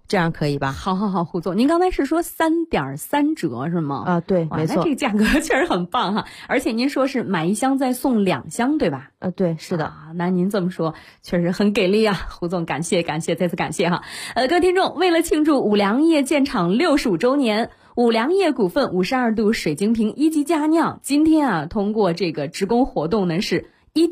Speaker 21: 这样可以吧？
Speaker 20: 好，胡总，您刚才是说3.3折是吗？
Speaker 21: 啊，对，没错。
Speaker 20: 那这个价格确实很棒哈，而且您说是买1箱再送2箱，对吧？
Speaker 21: 对，是的。
Speaker 20: 那您这么说确实很给力啊，胡总，感谢，再次感谢哈。各位听众，为了庆祝五粮液建厂65周年，五粮液股份52度水晶瓶1级佳酿，今天啊，通过这个职工活动呢是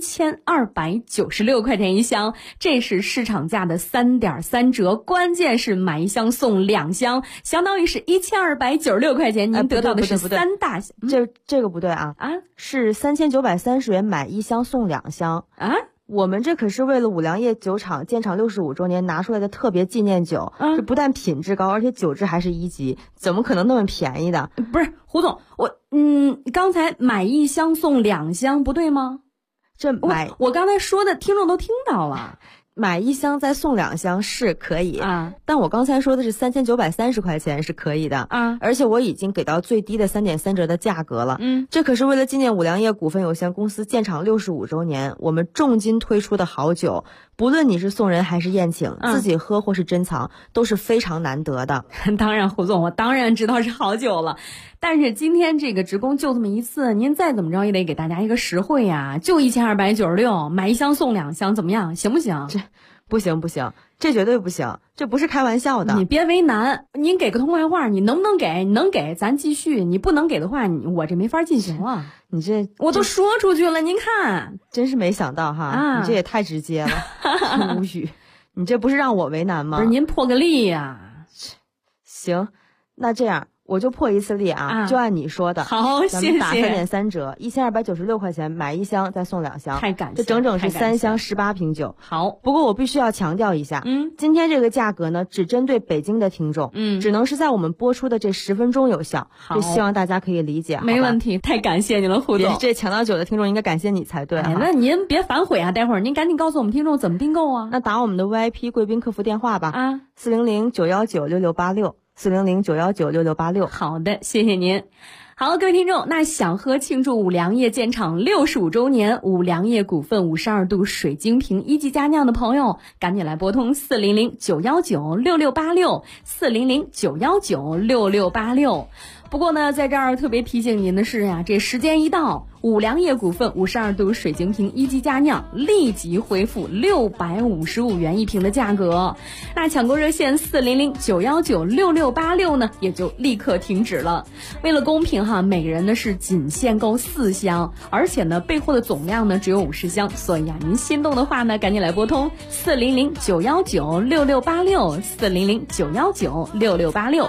Speaker 20: 1296块钱1箱，这是市场价的3.3折，关键是买1箱送2箱，相当于是1296块钱，您得到的是3大箱。
Speaker 21: 这个不对啊！是3930元买1箱送2箱
Speaker 20: 啊！
Speaker 21: 我们这可是为了五粮液酒厂建厂65周年拿出来的特别纪念酒，这不但品质高，而且酒质还是1级，怎么可能那么便宜的？
Speaker 20: 不是，胡总，刚才买1箱送2箱不对吗？我刚才说的听众都听到了，
Speaker 21: 买1箱再送2箱是可以
Speaker 20: 啊，
Speaker 21: 但我刚才说的是3930块钱是可以的
Speaker 20: 啊，
Speaker 21: 而且我已经给到最低的3.3折的价格了。这可是为了纪念五粮液股份有限公司建厂65周年，我们重金推出的好酒，不论你是送人还是宴请，自己喝或是珍藏，都是非常难得的。
Speaker 20: 当然，胡总，我当然知道是好酒了。但是今天这个职工就这么一次，您再怎么着也得给大家一个实惠呀，就1296，买1箱送2箱，怎么样？行不行？
Speaker 21: 这不行，这绝对不行，这不是开玩笑的。
Speaker 20: 你别为难，您给个痛快话，你能不能给？你能给咱继续，你不能给的话，我这没法进行了。
Speaker 21: 你这
Speaker 20: 我都说出去了，您看，
Speaker 21: 真是没想到哈，你这也太直接了，无语。你这不是让我为难吗？
Speaker 20: 不是，您破个例呀。
Speaker 21: 行，那这样。我就破一次例啊，就按你说的。
Speaker 20: 好，
Speaker 21: 咱们打3.3折，1296块钱买1箱再送2箱，
Speaker 20: 太感谢，
Speaker 21: 这整整是3箱18瓶酒。
Speaker 20: 好，
Speaker 21: 不过我必须要强调一下，今天这个价格呢，只针对北京的听众，只能是在我们播出的这10分钟有效。
Speaker 20: 好，
Speaker 21: 希望大家可以理解。
Speaker 20: 没问题，太感谢你了，胡总。
Speaker 21: 这抢到酒的听众应该感谢你才对。
Speaker 20: 那您别反悔啊，待会儿您赶紧告诉我们听众怎么订购啊。
Speaker 21: 那打我们的 VIP 贵宾客服电话吧，400-919-6686。400-919-6686。
Speaker 20: 好的，谢谢您。好，各位听众，那想喝庆祝五粮液建厂65周年，五粮液股份52度水晶瓶1级佳酿的朋友，赶紧来拨通400-919-6686 400-919-6686。不过呢，在这儿特别提醒您的是呀，这时间一到，五粮液股份52度水晶瓶1级佳酿立即恢复655元1瓶的价格，那抢购热线400-919-6686呢也就立刻停止了。为了公平哈，每个人呢是仅限购4箱，而且呢备货的总量呢只有50箱，所以啊，您心动的话呢，赶紧来拨通400-919-6686 400-919-6686。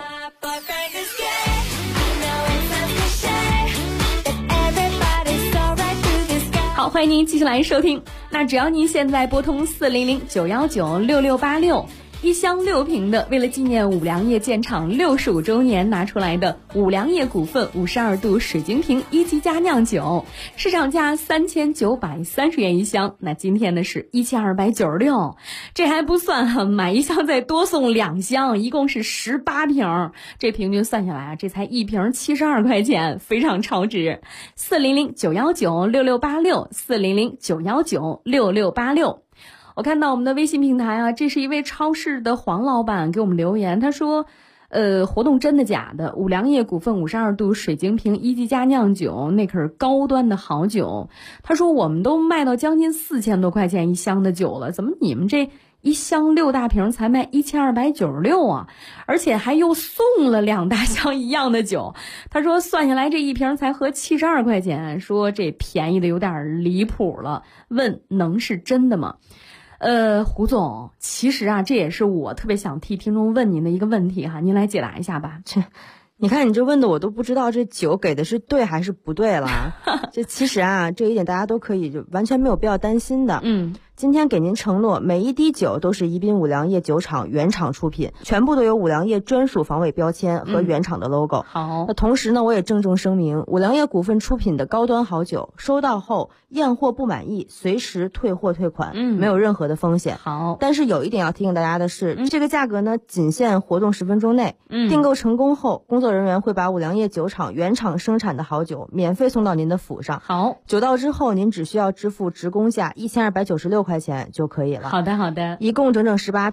Speaker 20: 好，欢迎您继续来收听。那只要您现在拨通400-919-6686，一箱6瓶的，为了纪念五粮液建厂65周年拿出来的五粮液股份52度水晶瓶1级佳酿酒，市场价3930元1箱，那今天呢是1296，这还不算哈，买1箱再多送2箱，一共是18瓶，这平均算下来啊，这才1瓶72块钱，非常超值。400-919-6686 400-919-6686。我看到我们的微信平台啊，这是一位超市的黄老板给我们留言，他说活动真的假的？五粮液股份52度水晶瓶1级佳酿酒，那可是高端的好酒。他说我们都卖到将近4000多块钱1箱的酒了，怎么你们这1箱6大瓶才卖1296啊？而且还又送了2大箱一样的酒。他说算下来这1瓶才合72块钱，说这便宜的有点离谱了，问能是真的吗？胡总，其实啊，这也是我特别想替听众问您的一个问题哈，您来解答一下吧。
Speaker 21: 你看你这问的我都不知道这酒给的是对还是不对了。这其实啊，这一点大家都可以就完全没有必要担心的。今天给您承诺，每一滴酒都是宜宾五粮液酒厂原厂出品，全部都有五粮液专属防伪标签和原厂的 logo。
Speaker 20: 好，
Speaker 21: 那同时呢，我也郑重声明，五粮液股份出品的高端好酒，收到后验货不满意，随时退货退款，没有任何的风险。
Speaker 20: 好，
Speaker 21: 但是有一点要提醒大家的是，这个价格呢，仅限活动10分钟内。订购成功后，工作人员会把五粮液酒厂原厂生产的好酒免费送到您的府上。
Speaker 20: 好，
Speaker 21: 酒到之后，您只需要支付职工价1296块钱就可以了。
Speaker 20: 好的，好的，
Speaker 21: 一共整整18瓶。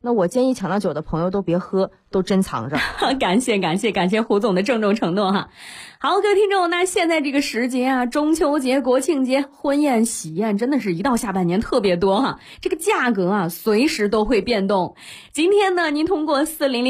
Speaker 21: 那我建议抢到酒的朋友都别喝，都珍藏着。
Speaker 20: 感谢胡总的郑重承诺哈。好，各位听众，那现在这个时节啊，中秋节、国庆节、婚宴、喜宴，真的是一到下半年特别多哈。这个价格啊，随时都会变动。今天呢，您通过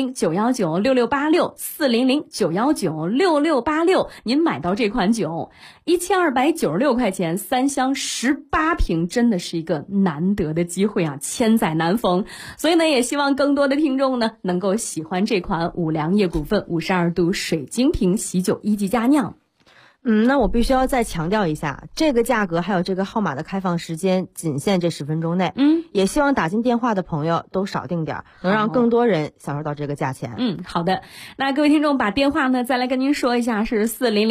Speaker 20: 400-919-6686，400-919-6686，您买到这款酒，1296块钱，3箱18瓶，真的是一个难得的机会啊，千载难逢。所以呢，也希望更多的听众呢，能够喜欢这款五粮液股份52度水晶瓶喜酒1级佳酿。
Speaker 21: 那我必须要再强调一下，这个价格还有这个号码的开放时间仅限这10分钟内。也希望打进电话的朋友都少订点，能让更多人享受到这个价钱。
Speaker 20: 好的。那各位听众把电话呢再来跟您说一下，是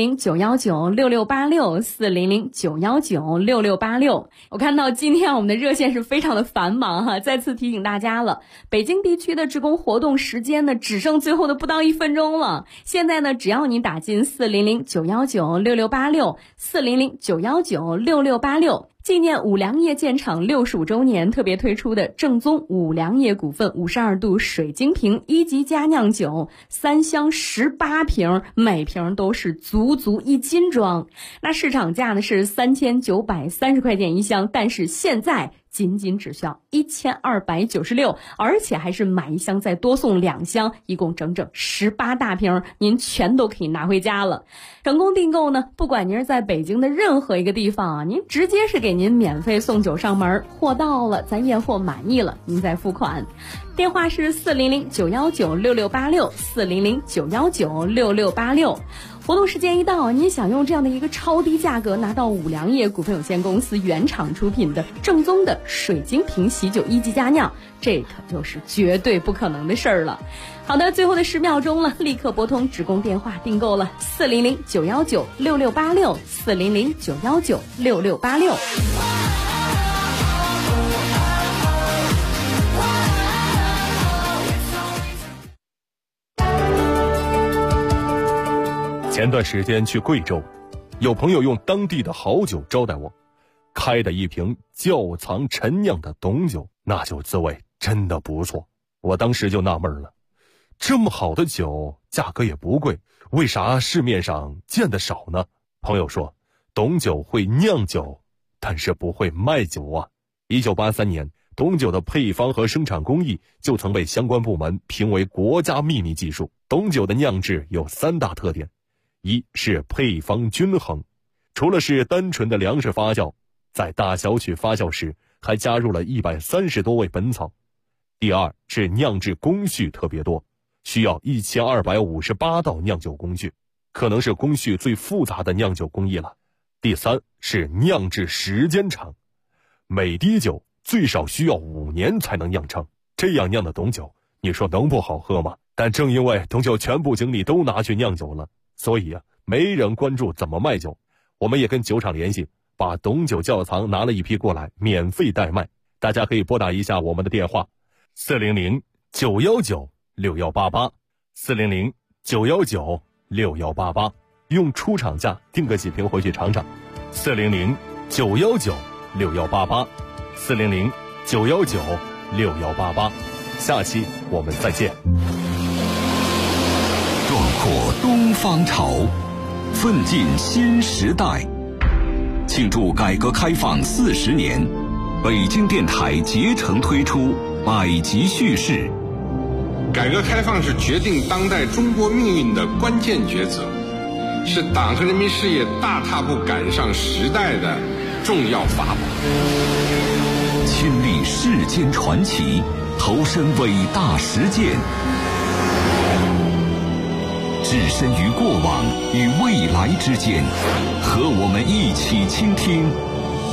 Speaker 20: 400-919-6686，400-919-6686。我看到今天我们的热线是非常的繁忙哈，再次提醒大家了，北京地区的职工活动时间呢只剩最后的不到1分钟了。现在呢，只要你打进400-919-6686，400-919-6686，纪念五粮液建厂65周年特别推出的正宗五粮液股份52度水晶瓶1级佳酿酒，3箱18瓶，每瓶都是足1斤装。那市场价呢是3930块钱一箱，但是现在仅只需要1296，而且还是买1箱再多送2箱，一共整18大瓶，您全都可以拿回家了。成功订购呢，不管您是在北京的任何一个地方啊，您直接是给您免费送酒上门，货到了咱验货满意了您再付款。电话是400-919-6686，400-919-6686。活动时间一到，您想用这样的一个超低价格拿到五粮液股份有限公司原厂出品的正宗的水晶瓶喜酒1级佳酿，这可又是绝对不可能的事儿了。好的，最后的10秒钟了，立刻拨通职工电话订购了，400-919-6686， 400-919-6686。
Speaker 2: 前段时间去贵州，有朋友用当地的好酒招待我，开的一瓶窖藏陈酿的董酒，那酒滋味真的不错。我当时就纳闷了，这么好的酒，价格也不贵，为啥市面上见得少呢？朋友说，董酒会酿酒，但是不会卖酒啊。1983年，董酒的配方和生产工艺就曾被相关部门评为国家秘密技术。董酒的酿制有3大特点，一是配方均衡，除了是单纯的粮食发酵，在大小曲发酵时还加入了130多味本草。第二是酿制工序特别多，需要1258道酿酒工序，可能是工序最复杂的酿酒工艺了。第三是酿制时间长，每滴酒最少需要5年才能酿成，这样酿的董酒，你说能不好喝吗？但正因为董酒全部精力都拿去酿酒了，所以没人关注怎么卖酒。我们也跟酒厂联系，把董酒窖藏拿了一批过来，免费代卖。大家可以拨打一下我们的电话，400-919-6188， 400-919-6188，用出厂价订个几瓶回去尝尝。400-919-6188， 400-919-6188。下期我们再见。
Speaker 18: 壮阔东方潮，奋进新时代。庆祝改革开放40年，北京电台竭诚推出百集叙事。
Speaker 5: 改革开放是决定当代中国命运的关键抉择，是党和人民事业大踏步赶上时代的重要法宝。
Speaker 18: 亲历世间传奇，投身伟大实践，置身于过往与未来之间，和我们一起倾听